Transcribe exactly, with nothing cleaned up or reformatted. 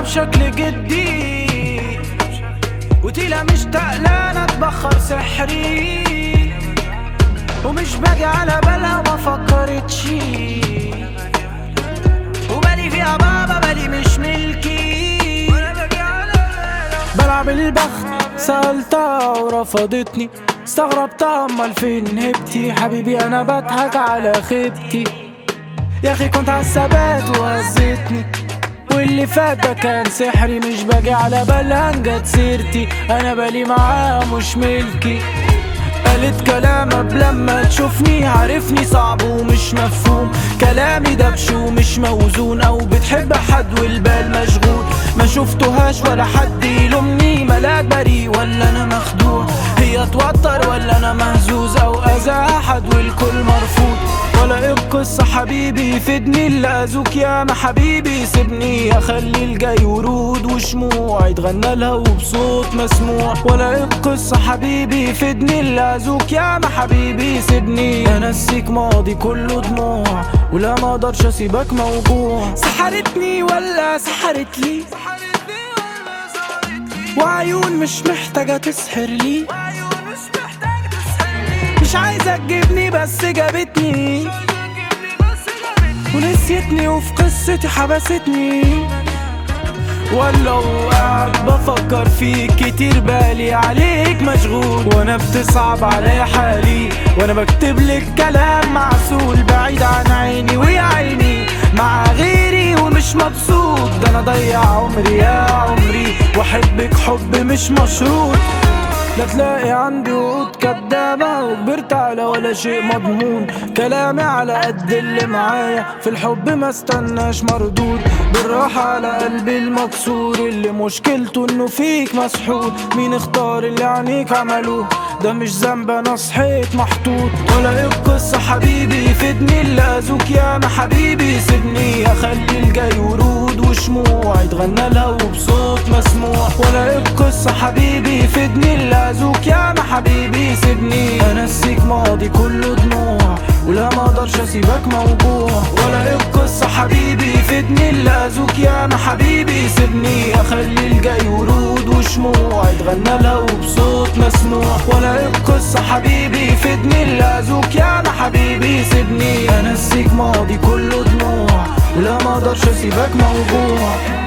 بشكل جدي، وتيلا مشتاق لانا تبخر سحري، ومش باجي على بالها ما فكرتش، وبالي فيها بابا بالي مش ملكي. بلعب البخت سألتها ورفضتني، استغربتها امال فين هبتي، حبيبي انا بضحك على خيبتي، يا اخي كنت عالثبات وهزتني، واللي فات ده كان سحري، مش باجي على بالها جت سيرتي، انا بالي معاها مش ملكي. قالت كلام قبل لما تشوفني، عارفني صعب ومش مفهوم، كلامي دبش ومش موزون، او بتحب حد والبال مشغول، ما شفتهاش ولا حد يلومني، ملاك بريء ولا انا مخدوع، هي توتر ولا انا مهزوز، او اذى احد والكل مرفوض، ولا ايه القصة حبيبي يفيدني، اللي اذوك يا ما حبيبي سيبني، اخلي الجاي ورود وشموع يتغنى لها وبصوت مسموع، ولا ايه القصة حبيبي يفيدني، اللي اذوك يا ما حبيبي سيبني، انسيك ماضي كله دموع، ولا ما اقدرش اسيبك موجوع. سحرتني ولا سحرت لي، وعيون مش محتاجة تسحر لي، مش عايزة تجيبني بس جابتني، ونسيتني وفي قصتي حبستني، ولا وقعد بفكر فيك كتير بالي عليك مشغول، وانا بتصعب علي حالي، وانا بكتب لك كلام معسول، بعيد عن عيني ويا عيني مع غيري ومش مبسوط، ده انا ضيع عمري يا عمري، واحبك حب مش مشروط، لا تلاقي عندي وعود كدابة، وكبرت على ولا شيء مضمون، كلامي على قد اللي معايا، في الحب ما استناش مردود، بالراحة على قلبي المكسور، اللي مشكلته انه فيك مسحور، مين اختار اللي عينيك عملوه، ده مش ذنب انا صحيت محطوط، ولا ايه القصة حبيبي يفيدني، اللي اذوك يا ما حبيبي سيبني، اخلي الجاي ورود وشموع يتغنى لها وبصوت مسموع، ولا ايه القصة حبيبي يفيدني، اللي اذوك يا ما حبيبي سيبني، انسيك ماضي كله دموع، ولا ما اقدرش اسيبك موجوع، ولا ايه القصة حبيبي يفيدني، اللي اذوك يا ما حبيبي سيبني، اخلي الجاي ورود وشموع يتغنى لها وبصوت مسموع، ولا ايه القصة حبيبي يفيدني، اللي اذوك يا ما حبيبي سيبني، انسيك ماضي كله دموع، ولا ما اقدرش اسيبك موجوع.